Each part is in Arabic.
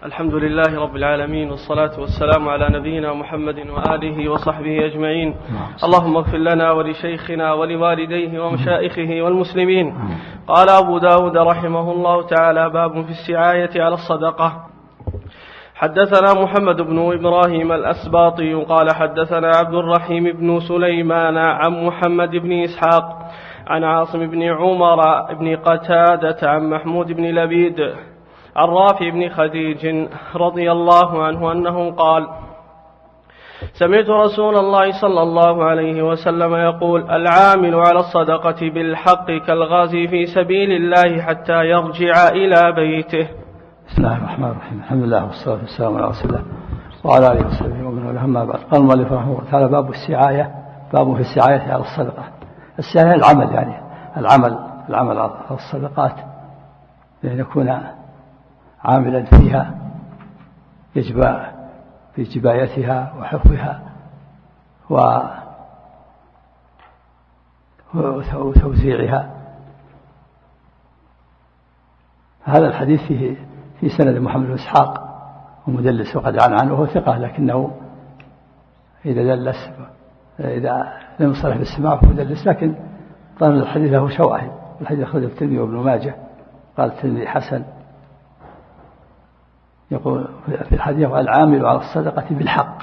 الحمد لله رب العالمين، والصلاة والسلام على نبينا محمد وآله وصحبه أجمعين. اللهم اغفر لنا ولشيخنا ولوالديه ومشائخه والمسلمين. قال أبو داود رحمه الله تعالى: باب في السعاية على الصدقة. حدثنا محمد بن إبراهيم الأسباطي قال حدثنا عبد الرحيم بن سليمان عن محمد بن إسحاق عن عاصم بن عمر بن قتادة عن محمود بن لبيد عن رافع بن خديج رضي الله عنه أنه قال: سمعت رسول الله صلى الله عليه وسلم يقول: العامل على الصدقة بالحق كالغازي في سبيل الله حتى يرجع إلى بيته. بسم الله الرحمن الرحيم. الحمد لله والصلاة والسلام على رسول الله وعلى آله وصحبه ومن والاه، أما بعد. قال المؤلف رحمه الله تعالى: باب السعاية. باب في السعاية على الصدقة. السعاية العمل، يعني العمل على الصدقات، لأن يكون عاملا فيها في جبايتها وحفظها وتوزيعها. هذا الحديث في سند محمد بن إسحاق ومدلس وقد عنه، وهو ثقة، لكنه إذا لم يصرح بالسماع فهو مدلس، لكن ظن الحديث له شواهد. الحديث أخرجه الترمذي وابن ماجه، قال الترمذي حسن. يقول في الحديث: العامل على الصدقة بالحق.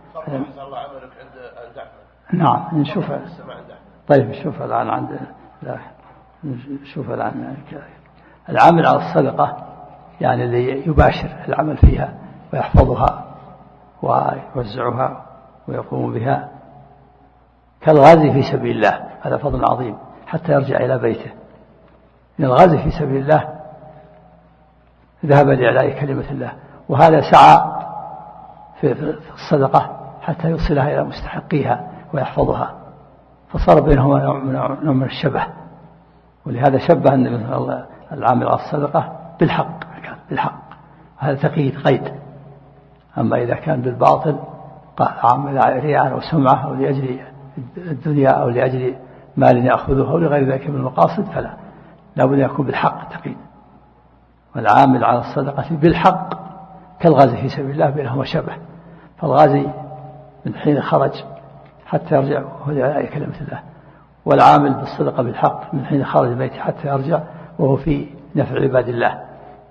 نعم، نشوف. طيب نشوف الآن عند نشوف الآن. العامل على الصدقة يعني اللي يباشر العمل فيها ويحفظها ويوزعها ويقوم بها، كالغازي في سبيل الله. هذا فضل عظيم حتى يرجع إلى بيته. إن الغازي في سبيل الله ذهب لإعلاء كلمة الله، وهذا سعى في الصدقة حتى يوصلها إلى مستحقيها ويحفظها، فصار بينهما نوع من الشبه. ولهذا شبه العامل على الصدقة بالحق. هذا تقييد قيد. أما إذا كان بالباطل عامل رياء أو سمعة أو لأجل الدنيا أو لأجل مال يأخذه أو لغير ذلك من المقاصد، فلا، لابد أن يكون بالحق تقييد. والعامل على الصدقة بالحق كالغازي في سبيل الله، بينهما شبه. فالغازي من حين خرج حتى يرجع وهو لإعلاء كلمة الله، والعامل بالصدقة بالحق من حين خرج بيته حتى يرجع وهو في نفع عباد الله.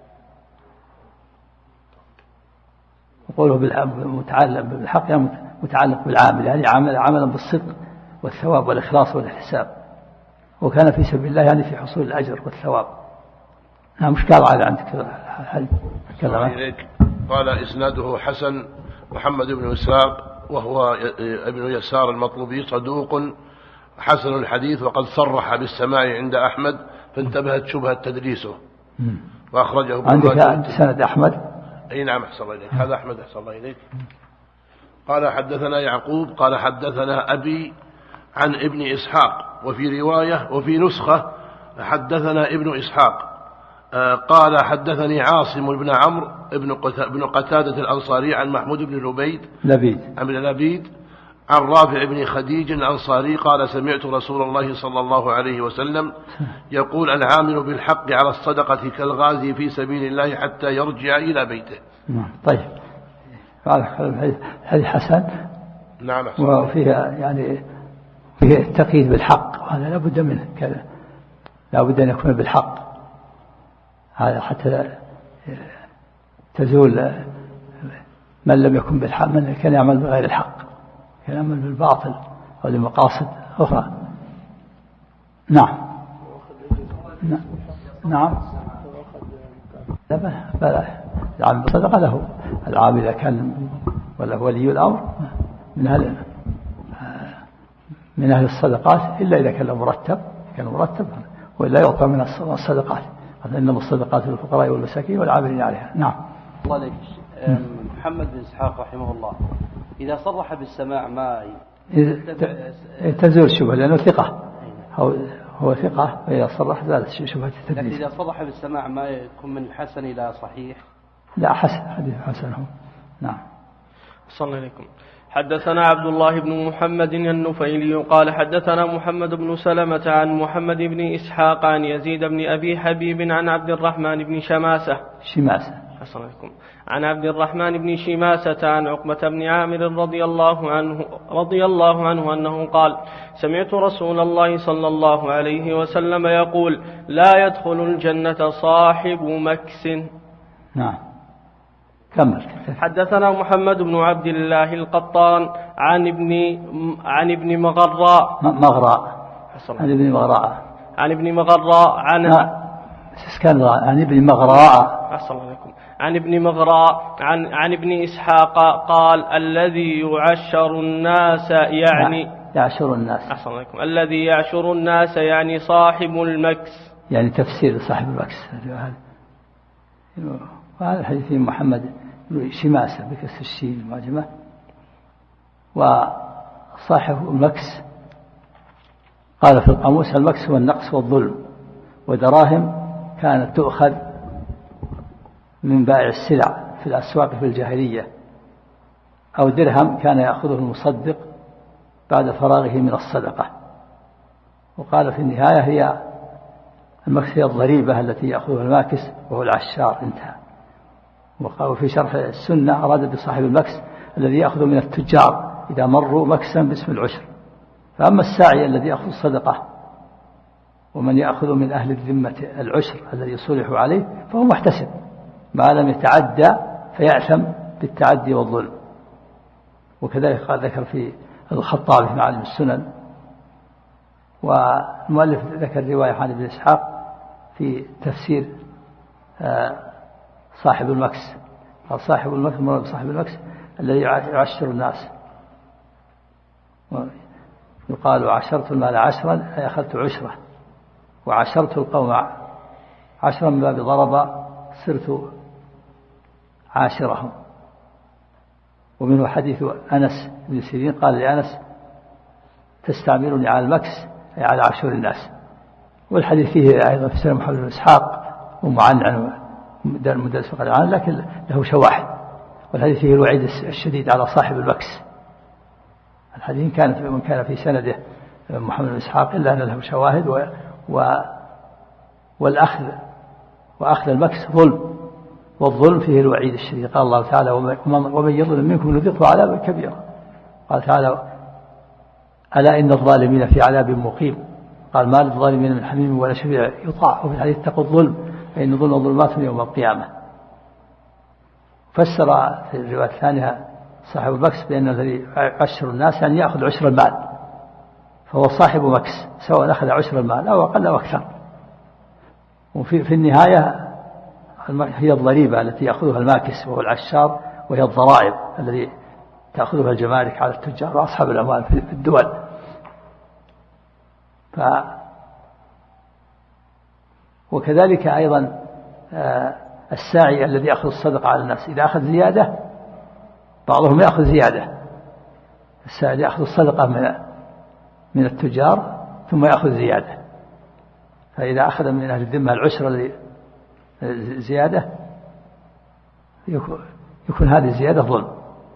وقوله متعلق بالحق يعني متعلق بالعامل، يعني عملا بالصدق والثواب والإخلاص والاحتساب، وكان في سبيل الله يعني في حصول الأجر والثواب. نعم. مش قال على عندك قال: إسناده حسن. محمد بن إسحاق وهو ابن يسار المطلوبي صدوق حسن الحديث، وقد صرح بالسماع عند أحمد، فانتبهت شبهة تدريسه. وأخرجه عندك سند أحمد. أي نعم، أحسن الله إليك. هذا أحمد، أحسن الله إليك. قال: حدثنا يعقوب قال حدثنا أبي عن ابن إسحاق، وفي رواية وفي نسخة حدثنا ابن إسحاق قال: حدثني عاصم بن عمرو بن قتادة الأنصاري عن محمود بن لبيد عن رافع بن خديج الأنصاري قال: سمعت رسول الله صلى الله عليه وسلم يقول: العامل بالحق على الصدقة كالغازي في سبيل الله حتى يرجع إلى بيته. طيب، هذه حسن. نعم. وفيها يعني فيه التقييد بالحق، وهذا لا بد منه كذا، لا بد أن يكون بالحق، هذا حتى تزول من لم يكن بالحق، من كان يعمل بغير الحق، كان يعمل بالباطل أو لمقاصد أخرى. نعم. لا العامل بالصدقة له. العامل إذا كان ولا ولي الأمر من أهل الصدقات، إلا إذا كان مرتب وإلا يعطى من الصدقات. إنما الصدقات للفقراء والمساكين والعاملين عليها. نعم. الله عليك. محمد بن إسحاق رحمه الله إذا صرح بالسماع ما تزول شبهة، لأنه ثقة، هو ثقة، وإذا صرح زالت شبهة التدليس. لكن إذا صرح بالسماع ما يكون من الحسن إلى صحيح؟ لا، حديث حسن هو. نعم. صلى الله عليكم. حدثنا عبد الله بن محمد النفيلي قال: حدثنا محمد بن سلمة عن محمد بن إسحاق عن يزيد بن أبي حبيب عن عبد الرحمن بن شماسة عن عبد الرحمن بن شماسة عن عقبة بن عامر رضي الله عنه أنه قال: سمعت رسول الله صلى الله عليه وسلم يقول: لا يدخل الجنة صاحب مكس. نعم. كمل. حدثنا محمد بن عبد الله القطان عن ابن مغراء عن ابن مغراء عن ابن إسحاق قال: الذي يعشر الناس الذي يعشر الناس يعني صاحب المكس، يعني تفسير صاحب المكس. وهذا الحديث محمد شماسة بكسر الشين المعجمة. وصاحب المكس قال في القاموس: المكس هو النقص والظلم، ودراهم كانت تؤخذ من بائع السلع في الأسواق في الجاهلية، أو درهم كان يأخذه المصدق بعد فراغه من الصدقة. وقال في النهاية: هي المكس هي الضريبة التي يأخذها الماكس وهو العشار. انتهى. وقال في شرح السنة: أراد بصاحب المكس الذي يأخذ من التجار إذا مروا مكسا باسم العشر. فأما الساعي الذي يأخذ الصدقة ومن يأخذ من أهل الذمة العشر الذي يصلح عليه فهو محتسب ما لم يتعدى فيأثم بالتعدي والظلم. وكذلك قال ذكر في الخطابي في معالم السنن. والمؤلف ذكر رواية عن ابن إسحاق في تفسير صاحب المكس. قال: صاحب المكس مراد صاحب المكس الذي يعشر الناس. يقال: عشرت المال عشرا أي أخذت عشرة، وعشرت القوم عشرا من باب ضرب صرت عاشرهم. ومنه حديث أنس بن سيرين قال لأنس: تستعملني على المكس أي على عشر الناس. والحديث فيه أيضا في سنة محمد بن إسحاق ومعنعن مدرس فقد عنه، لكن له شواهد. والحديث فيه الوعيد الشديد على صاحب المكس. الحديث من كان في سنده محمد بن إسحاق إلا أن له شواهد. وأخذ المكس ظلم، والظلم فيه الوعيد الشديد. قال الله تعالى: ومن يظلم منكم نذقه عذابا كبيرا. قال تعالى: ألا إن الظالمين في عذاب مقيم. قال: ما للظالمين من حميم ولا شفيع يطاع. وفي الحديث: اتقوا الظلم فإن الظلم ظلمات يوم القيامة. فسر في الرواية الثانية صاحب المكس بأن الذي يعشر الناس يعني يأخذ عشر المال، فهو صاحب مكس سواء أخذ عشر المال أو أقل أو أكثر. وفي النهاية هي الضريبة التي يأخذها الماكس وهو العشار، وهي الضرائب التي تأخذها الجمارك على التجار وأصحاب الأموال في الدول. وكذلك أيضا الساعي الذي يأخذ الصدقة على الناس إذا أخذ زيادة، بعضهم يأخذ زيادة. الساعي يأخذ الصدقة من التجار ثم يأخذ زيادة. فإذا أخذ من أهل الذمة العشر زيادة يكون هذه الزيادة ظلم.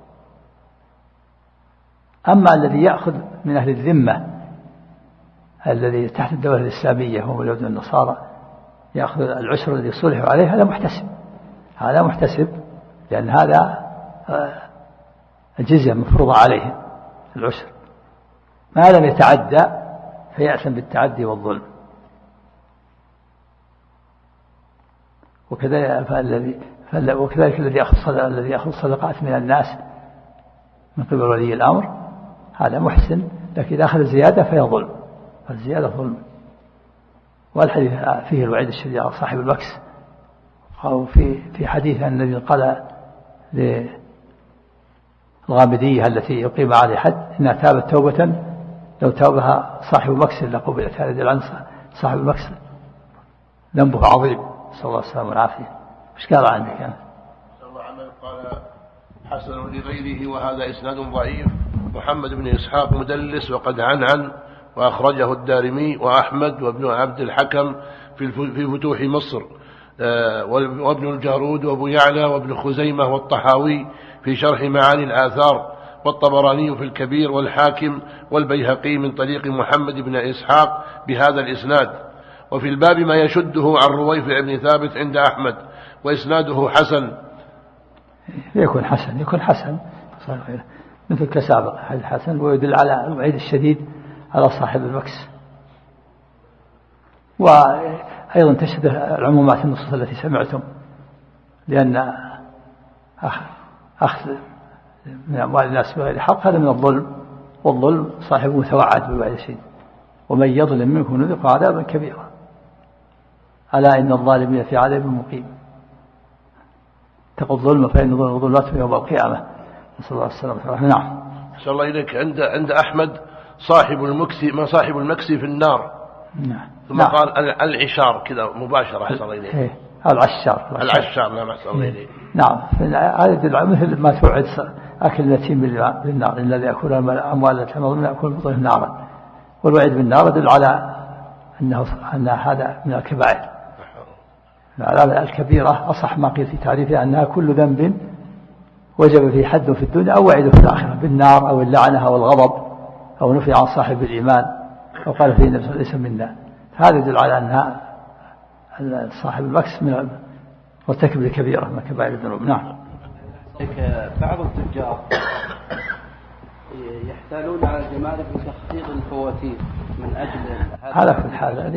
أما الذي يأخذ من أهل الذمة الذي تحت الدولة الإسلامية هم اليهود والنصارى يأخذ العشر الذي يصلح عليه، هذا محتسب لأن هذا الجزية مفروضة عليه العشر، ما لم يتعدى فيأثم بالتعدي والظلم. وكذلك الذي يأخذ صدقات من الناس من قبل ولي الأمر هذا محسن، لكن إذا أخذ زيادة فهي ظلم، فالزيادة ظلم. والحديث فيه الوعيد الشديد على صاحب المكس. أو في حديث أن النبي قال للغامدية التي يقيم عليه حد إنها تابت توبة لو توبها صاحب المكس لقبلت. هذا يدل عن صاحب المكس ذنبه عظيم، صلى الله عليه وسلم والعافية. مش قال عندك يعني؟ قال حسن لغيره وهذا إسناد ضعيف. محمد بن إسحاق مدلس وقد عنعن، وأخرجه الدارمي وأحمد وابن عبد الحكم في فتوح مصر، وابن الجارود وابو يعلى وابن خزيمة والطحاوي في شرح معاني الآثار، والطبراني في الكبير، والحاكم والبيهقي من طريق محمد بن إسحاق بهذا الإسناد. وفي الباب ما يشده عن رويفع بن ثابت عند أحمد وإسناده حسن. يكون حسن مثل كسابق حديث حسن، ويدل على الوعيد الشديد على صاحب المكس. وأيضا تشهد العمومات النصوص التي سمعتم، لأن أخذ من أموال الناس بغير حق هذا من الظلم، والظلم صاحبه متوعد بالوعيد الشديد، ومن يظلم منكم نذقه عذابا كبيرا، ألا إن الظالمين في عذاب مقيم. اتقوا الظلم فإن الظلم ظلمات يوم القيامة. نسأل الله السلامة. نعم. نسأل الله إليك. عند أحمد صاحب المكس في النار. نعم. ثم قال العشار كذا مباشرة. أحسن الله إليك. العشار. نعم. أحسن الله إليك. نعم. هذا مثل ما توعد أكل اليتيم بالنار، الذي يأكل أموال اليتامى يأكل بطنه نارا، والوعيد بالنار يدل على أن هذا من الكبائر. العذاب الكبيرة أصح ما قيل في تعريفها أنها كل ذنب وجب فيه حد في الدنيا أو وعيد في الآخرة بالنار أو اللعنة أو الغضب أو نفي عن صاحب الإيمان أو قال فيه النبي ليس منا. هذا يدل على أنها صاحب المكس من مرتكب الكبيرة من كبائر الذنوب. نعم. بعض التجار يحتالون على الجمارك بتخفيض الفواتير من أجل على كل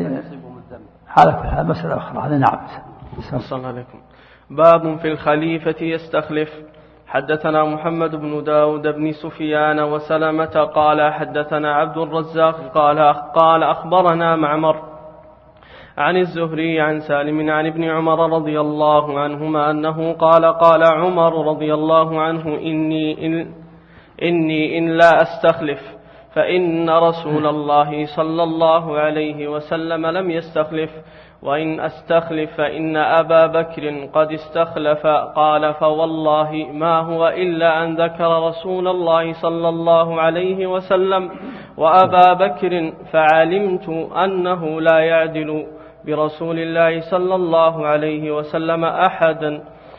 حال مسألة أخرى. نعم. صلى الله عليكم. باب في الخليفة يستخلف. حدثنا محمد بن داود بن سفيان وسلمة قال حدثنا عبد الرزاق قال أخبرنا معمر عن الزهري عن سالم عن ابن عمر رضي الله عنهما أنه قال عمر رضي الله عنه إني إن لا أستخلف فإن رسول الله صلى الله عليه وسلم لم يستخلف، وإن أستخلف فإن أبا بكر قد استخلف. قال فوالله ما هو إلا أن ذكر رسول الله صلى الله عليه وسلم وأبا بكر، فعلمت أنه لا يعدل برسول الله صلى الله عليه وسلم أحدا،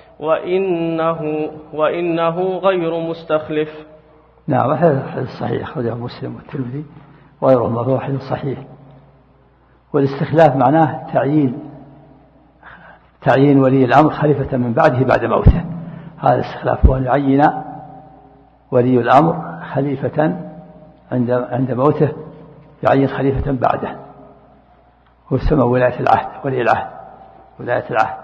وإنه غير مستخلف. نعم. هذا حديث صحيح أخرجه مسلم والترمذي وغيرهما، فهو حديث صحيح. والاستخلاف معناه تعيين ولي الأمر خليفة من بعده بعد موته. هذا الاستخلاف هو أن يعين ولي الأمر خليفة عند موته، يعين خليفة بعده، ويسمى ولاية العهد، ولي العهد، ولاية العهد.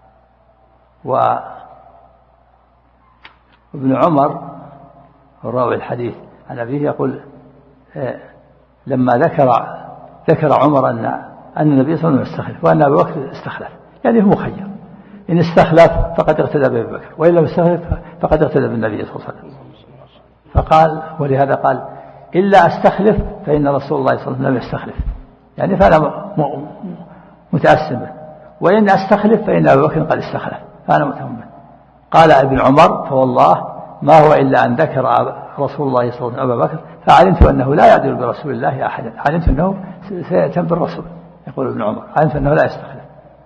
وابن عمر الراوي الحديث عن أبيه يقول لما ذكر عمر أن النبي صلى الله عليه وسلم استخلف وأن أبي بكر استخلف، يعني هو مخير، إن استخلف فقد اقتدى بأبي بكر، وإن لم يستخلف فقد اقتدى بالنبي صلى الله عليه وسلم. فقال ولهذا قال إلا أستخلف فإن رسول الله صلى الله عليه وسلم لم يستخلف، يعني فأنا متأسم، وإن أستخلف فإن أبي بكر قد استخلف فأنا متأمل. قال ابن عمر فوالله ما هو إلا أن ذكر رسول الله صلى الله عليه وسلم أبا بكر، فعلمت أنه لا يعدل برسول الله أحدا، علمت أنه سيأتم بالرسول. يقول ابن عمر علمت أنه لا يستخلف.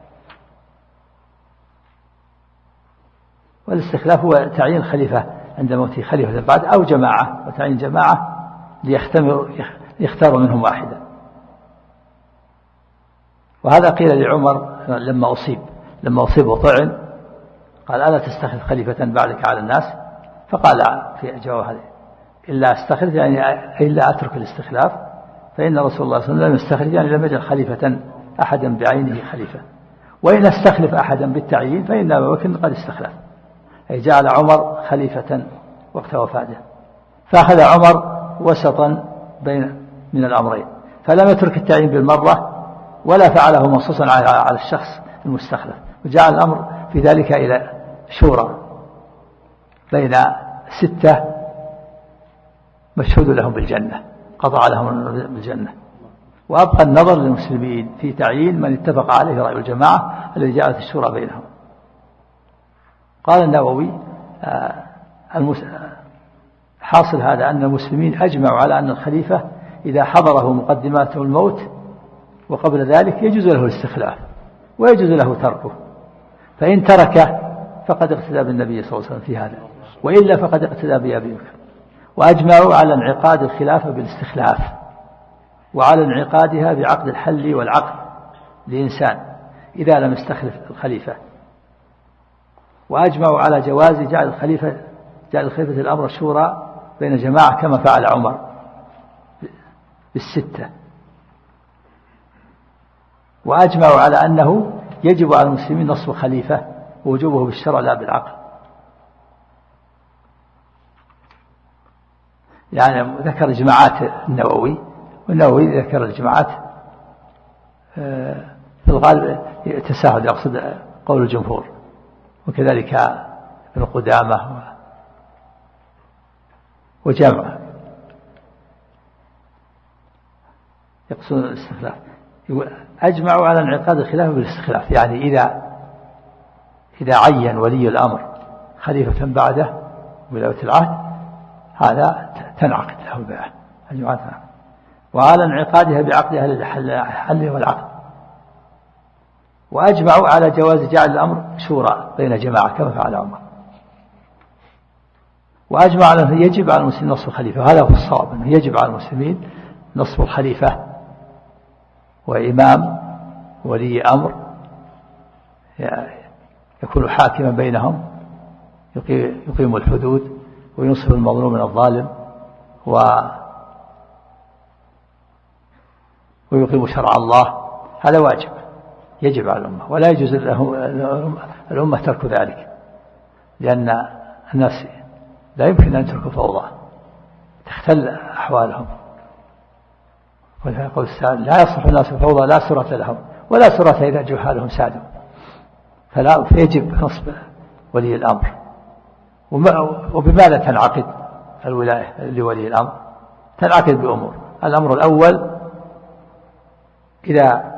والاستخلاف هو تعيين خليفة عند موته خليفة بعد أو جماعة، وتعيين جماعة ليختاروا منهم واحدا. وهذا قيل لعمر لما أصيب وطعن قال ألا تستخلف خليفة بعدك على الناس؟ فقال في جواب هذا إلا أستخلف يعني إلا أترك الاستخلاف، فإن رسول الله صلى الله عليه وسلم لم يستخلف يعني لم يجعل خليفة أحدا بعينه خليفة، وإن استخلف أحدا بالتعيين فإن أبا بكر قد استخلف، أي جعل عمر خليفة وقت وفاته. فأخذ عمر وسطا من الأمرين، فلم يترك التعيين بالمرة ولا فعله منصوصا على الشخص المستخلف، وجعل الأمر في ذلك إلى شورى بين 6 مشهود لهم بالجنة، قطع لهم بالجنة، وأبقى النظر للمسلمين في تعيين من اتفق عليه رأي الجماعة الذي جعلت الشورى بينهم. قال النووي حاصل هذا أن المسلمين أجمعوا على أن الخليفة إذا حضره مقدمات الموت وقبل ذلك يجوز له الاستخلاف ويجوز له تركه، فإن تركه فقد اقتدى بالنبي صلى الله عليه وسلم في هذا، وإلا فقد اقتدى بأبي بكر. وأجمعوا على انعقاد الخلافة بالاستخلاف وعلى انعقادها بعقد الحل والعقد لإنسان إذا لم يستخلف الخليفة، وأجمعوا على جواز جعل الخليفة الأمر الشورى بين جماعة كما فعل عمر بالستة. وأجمعوا على أنه يجب على المسلمين نصب خليفة ووجوبه بالشرع لا بالعقل. يعني ذكر إجماعات النووي، والنووي ذكر الإجماعات في الغالب تساهل، يقصد قول الجمهور، وكذلك ابن قدامة وجمع يقصد الاستخلاف. أجمعوا على انعقاد الخلافة بالاستخلاف، يعني إذا عين ولي الأمر خليفة بعده ولاية العهد هذا تنعقد له البيعة، وعلى انعقادها بعقد أهل الحل والعقد. وأجمعوا على جواز جعل الأمر شورى بين جماعة كما فعل عمر. وأجمع على أنه يجب على المسلمين نصب الخليفة، هذا هو الصواب، أنه يجب على المسلمين نصب الخليفة وإمام ولي أمر يكون حاكما بينهم، يقيم الحدود وينصف المظلوم من الظالم ويقيم شرع الله. هذا واجب يجب على الأمة، ولا يجوز الأمة ترك ذلك، لأن الناس لا يمكن أن يتركوا فوضى تختل أحوالهم. ويقول السائل: لا يصلح الناس فوضى لا سرة لهم ولا سرة إذا جهالهم سادوا. فيجب نصب ولي الأمر. وبماذا تنعقد الولاية لولي الأمر؟ تنعقد بأمور. الأمر الأول: إذا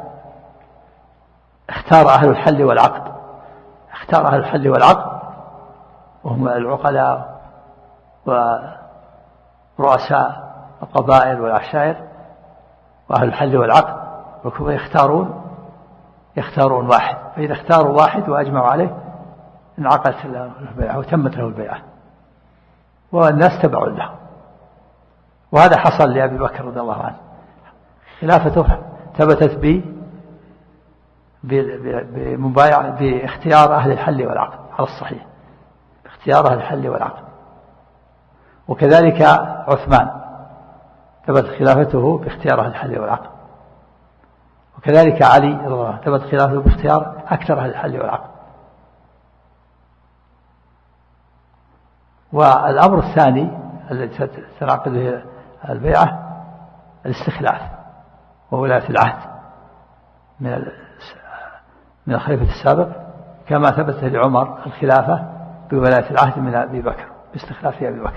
اختار أهل الحل والعقد، اختار أهل الحل والعقد وهم العقلاء ورؤساء القبائل والعشائر وأهل الحل والعقد، يختارون واحد، فإذا اختاروا واحد وأجمعوا عليه انعقدت البيعة وتمت له البيعة والناس تبعوا له. وهذا حصل لأبي بكر رضي الله عنه، خلافته ثبتت باختيار أهل الحل والعقد على الصحيح، باختيار أهل الحل والعقد. وكذلك عثمان ثبت خلافته باختيار أهل الحل والعقد. وكذلك علي رضي الله عنه ثبت خلافته باختيار أكثر أهل الحل والعقد. والأمر الثاني الذي تنعقد به البيعة الاستخلاف وولاية العهد من الخليفة السابق، كما ثبت لعمر الخلافة بولاية العهد من أبي بكر باستخلاف أبي بكر.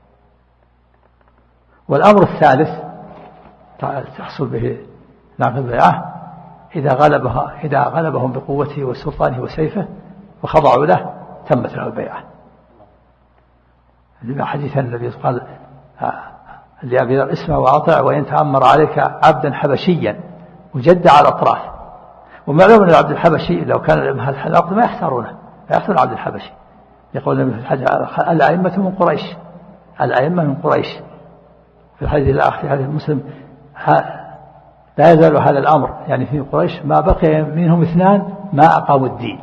والأمر الثالث تحصل به نعقد البيعة إذا غلبهم بقوته وسلطانه وسيفه وخضعوا له تمت له البيعة. لما حديث النبي قال لأبي ذر: اسمع وأطع وإن تأمر عليك عبدا حبشيا وجد على الأطراف. ومعلوم أن العبد الحبشي لو كان العقد ما يختارونه، لا يختارون العبد الحبشي. يقول النبي في الحديث: الأئمة من قريش، الأئمة من قريش. في الحديث الآخر في حديث مسلم: لا يزال هذا الأمر يعني في قريش ما بقي منهم اثنان ما أقاموا الدين.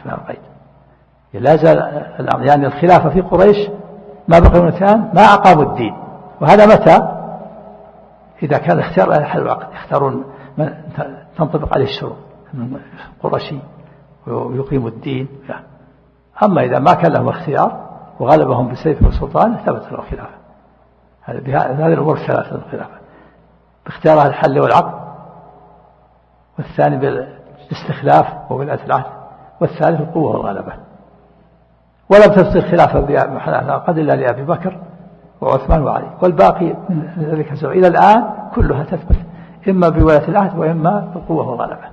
لا يزال الأمر يعني الخلافة في قريش ما بقي منهم اثنان ما أقاموا الدين. وهذا متى؟ إذا كان اختيار أهل الحل والعقد، يختارون من تنطبق عليه الشروط من قرشي ويقيم الدين. أما إذا ما كان لهم اختيار وغلبهم بسيف والسلطان ثبت له الخلافة. هذه الأمور الثلاثة: الخلافة باختيار أهل الحل والعقد، والثاني بالاستخلاف وولاية العهد، والثالث القوة والغلبة. ولم تثبت الخلافة قد إلا لأبي بكر وعثمان وعلي، والباقي من ذلك إلى الآن كلها تثبت إما بولاية العهد وإما بالقوة والغلبة.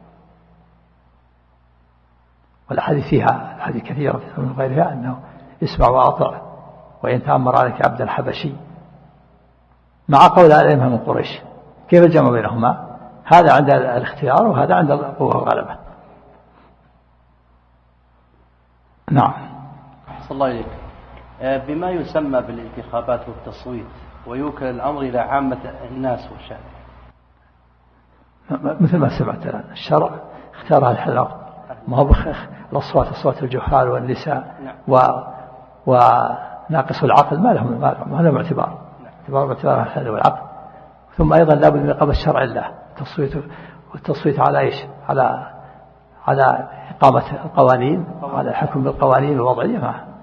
والأحاديث فيها الحديث كثيرة من غيرها أنه اسمع وأطع وإن تأمر عليك عبد الحبشي، مع قول الأئمة من قريش. كيف الجمع بينهما؟ هذا عند الاختيار وهذا عند القوة والغلبة. نعم. أحسن الله إليك. بما يسمى بالانتخابات والتصويت ويوكل الأمر إلى عامة الناس والشعب، مثل ما سمعت الآن الشرع اختارها الحل ما هو الأصوات أصوات الجهال والنساء وناقص العقل ما لهم اعتبار الحل والعقل. ثم أيضا لا بد من إقامة شرع الله، والتصويت على إيش؟ على إقامة القوانين وعلى الحكم بالقوانين الوضعية.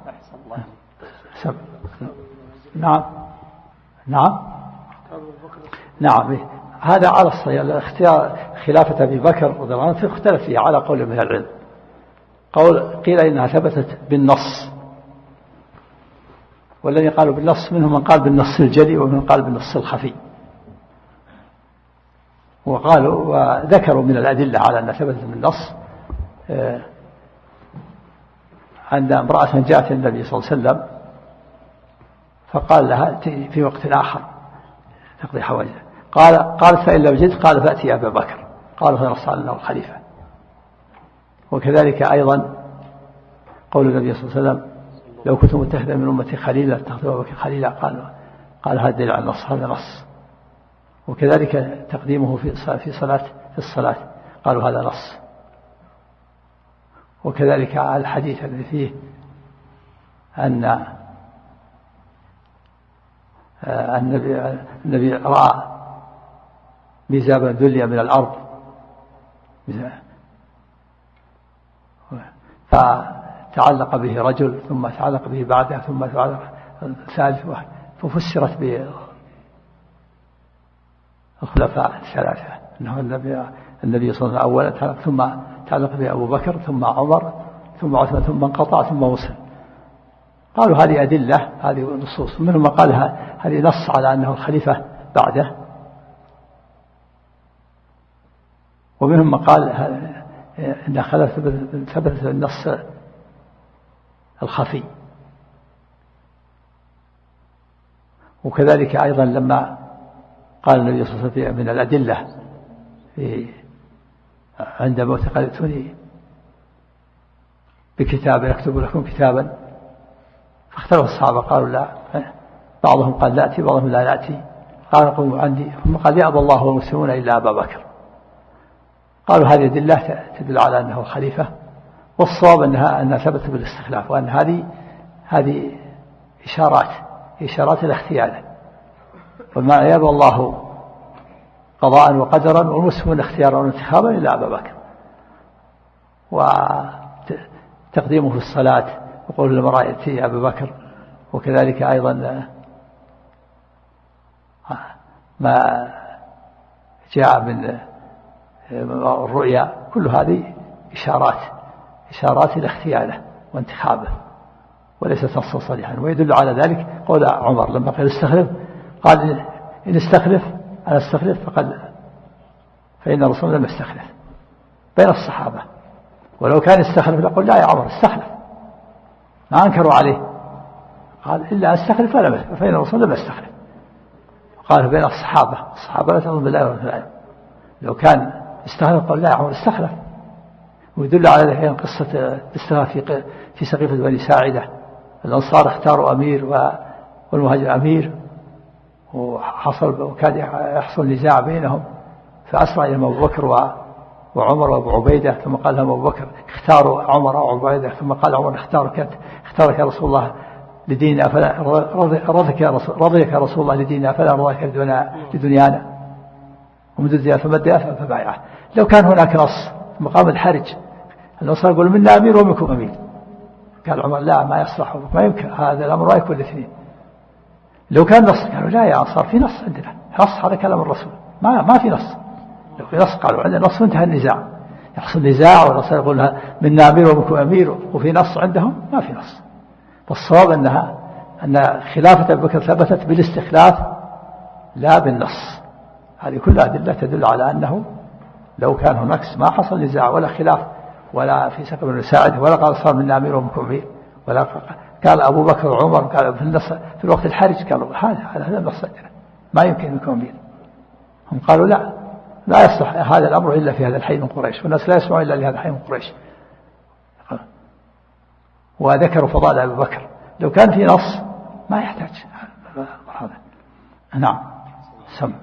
نعم هذا على الصحيح. الاختيار خلافة أبي بكر رضي الله عنه اختلف فيها على قول من العلم. قيل إنها ثبتت بالنص، والذي قالوا بالنص منهم من قال بالنص الجلي ومن قال بالنص الخفي، وذكروا من الأدلة على أنها ثبتت بالنص أن امرأة جاءت النبي صلى الله عليه وسلم فقال لها في وقت آخر تقضي حوائجها، قالت فإن لم جد قال فأتي أبا بكر، قال فنص على أنه الخليفة. وكذلك أيضا قول النبي صلى الله عليه وسلم لو كنت متخذا من أمتي خليلا اتخذ أبا بكر خليلا، قال هذا دليل على النص، هذا نص. وكذلك تقديمه في الصلاة قالوا هذا نص. وكذلك على الحديث الذي فيه أن النبي رأى ميزابا ذليا من الأرض فتعلق به رجل، ثم تعلق به بعدها، ثم تعلق ثالث واحد، ففسرت بالخلفاء الثلاثة أنه النبي صلى الله عليه وسلم أولا تعلق، ثم تعلق به أبو بكر، ثم عمر، ثم عثمان، ثم انقطع، ثم وصل. قالوا هذه أدلة، هذه نصوص. منهم من قال هذه نص على أنه الخليفة بعده، ومنهم من قال إن ثبت النص الخفي. وكذلك أيضا لما قال النبي صلى الله عليه وسلم من الأدلة عند موت قال ائتوني بكتاب يكتب لكم كتابا، فاختلف الصحابة قالوا لا، بعضهم قال نأتي، بعضهم لا نأتي، قال قوموا عندي، ثم قال يأبى الله والمسلمون إلا أبا بكر. قالوا هذه أدلة تدل على أنه خليفة، والصواب أنها ثبت بالاستخلاف، وأن هذه إشارات الاختيار، وما يأبى الله قضاء وقدرا والمسلمون اختيارا وانتخابا إلا أبا بكر. وتقديمه في الصلاة وقول المرأة يأتي أبا بكر، وكذلك أيضا ما جاء من الرؤيا، كل هذه إشارات الاختيار وانتخابه، وليست نصا صريحا. ويدل على ذلك قول عمر لما قال استخلف، قال إن أنا استخلف فإن الرسول لم يستخلف بين الصحابة، ولو كان استخلف لقل لا يا عمر استخلف، ما أنكروا عليه، قال إلا أستخلف فإن الرسول لم يستخلف. قال بين الصحابة لا تظن بالله ولا بالله، لو كان استخلف قال لا يا عمر استخلف. ويدل على ذلك قصة الاستخلاف في سقيفة بني ساعدة، الأنصار اختاروا أمير والمهاجر أمير، وكاد يحصل نزاع بينهم، فأسرع إلى أبو بكر وعمر وأبو عبيدة، ثم قال لهم أبو بكر اختاروا عمر وأبو عبيدة، ثم قال عمر اختارك يا رسول الله لديننا، فلا رضيك يا رسول الله لديننا، فلا رضيك لدنيانا، ومن الدنيا فمد فبايعه. لو كان هناك نص مقام الحرج، النصر يقول منا أمير ومنكم أمير، قال عمر لا ما يصلح، ما يمكن هذا الأمر لا يكون الاثنين. لو كان نص قالوا لا يا أنصار في نص عندنا، نص هذا كلام الرسول، ما في نص. لو في نص قالوا عندنا نص وانتهى النزاع، يحصل نزاع والرسول يقول منا أمير ومنكم أمير، وفي نص عندهم ما في نص. فالصواب أن خلافة أبي بكر ثبتت بالاستخلاف لا بالنص. هذه كلها أدلة تدل على أنه لو كان هناك ما حصل نزاع ولا خلاف ولا في سقف بن ساعدة، ولا قال صار منا أمير ومنكم أمير، ولا قال أبو بكر وعمر قال في الوقت الحرج قالوا هذا النص عندنا ما يمكن منكم أمير. هم قالوا لا يصلح هذا الأمر إلا في هذا الحي من قريش، والناس لا يسمعون إلا لهذا الحي من قريش. وذكروا فضائل أبي بكر، لو كان في نص ما يحتاج هذا. نعم سم.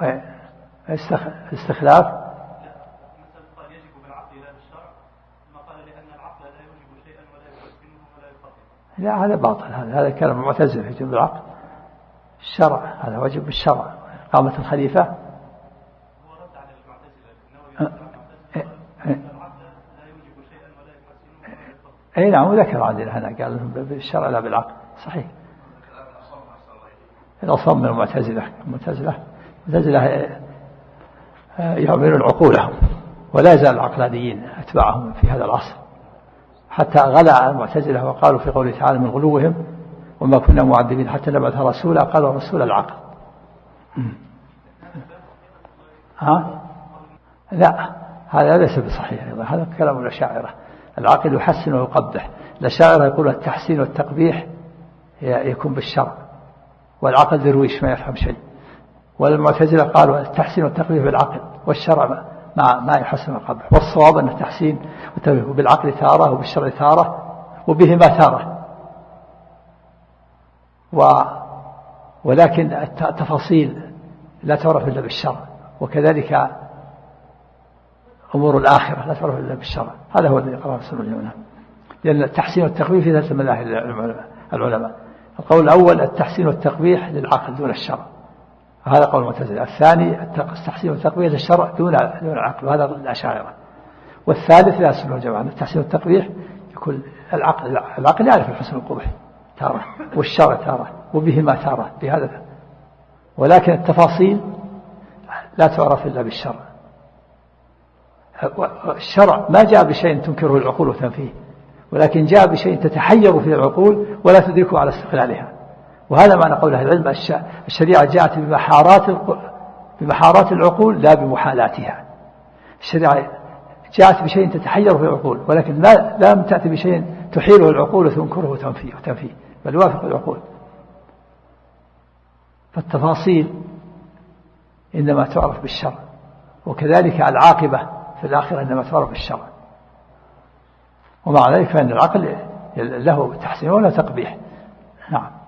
استخلاف قال يجب بالعقل لا بالشرع، ثم قال لأن العقل لا يوجب شيئا ولا يحسنه ولا يفضله. لا هذا باطل، هذا كلام المعتزلة يجب بالعقل. الشرع هذا واجب بالشرع. قامة الخليفة هو رد على المعتزلة أن العقل لا يوجب شيئا ولا يحسنه ولا يفضله. أي نعم، وذكر عندنا هنا قال بالشرع لا بالعقل. صحيح. الأصم من المعتزلة يعملون عقولهم، ولا يزال العقلانيين أتباعهم في هذا العصر، حتى غلا المعتزلة وقالوا في قوله تعالى من غلوهم وما كنا معذبين حتى نبعث رسولا، قالوا رسول العقل. لا هذا ليس بصحيح أيضا، هذا كلام الأشاعرة. العقل يحسن ويقبح. الأشاعرة يقول التحسين والتقبيح يكون بالشرع، والعقل درويش ما يفهم شيء. والمعتزلة قالوا التحسين والتقبيح بالعقل، والشرع ما يحسن ويقبح. والصواب أن التحسين والتقبيح بالعقل تارة وبالشرع تارة وبهما تارة، ولكن التفاصيل لا تعرف إلا بالشرع، وكذلك أمور الآخرة لا تعرف إلا بالشرع. هذا هو الذي قرأه السنة اليوم، لأن التحسين والتقبيح في ثلاثة مذاهب العلماء. القول الأول التحسين والتقبيح للعقل دون الشرع، هذا قول المعتزلة. الثاني التحسين والتقبيح للشرع دون العقل، وهذا الأشاعرة. والثالث لا السنة والجماعة، التحسين والتقبيح يكون العقل يعرف الحسن والقبح تارة، والشرع تارة، وبهما تارة بهذا، ولكن التفاصيل لا تعرف إلا بالشرع. الشرع ما جاء بشيء تنكره العقول وتنفيه، ولكن جاء بشيء تتحير فيه العقول ولا تدركه على استقلالها. وهذا معنى قول أهل العلم الشريعة جاءت بمحارات العقول لا بمحالاتها. الشريعة جاءت بشيء تتحير في العقول، ولكن لم تأتي بشيء تحيله العقول وتنكره وتنفيه، بل يوافق العقول. فالتفاصيل إنما تعرف بالشرع، وكذلك العاقبة في الآخرة إنما تعرف بالشرع. ومع ذلك فإن العقل له تحسين ولا تقبيح. نعم.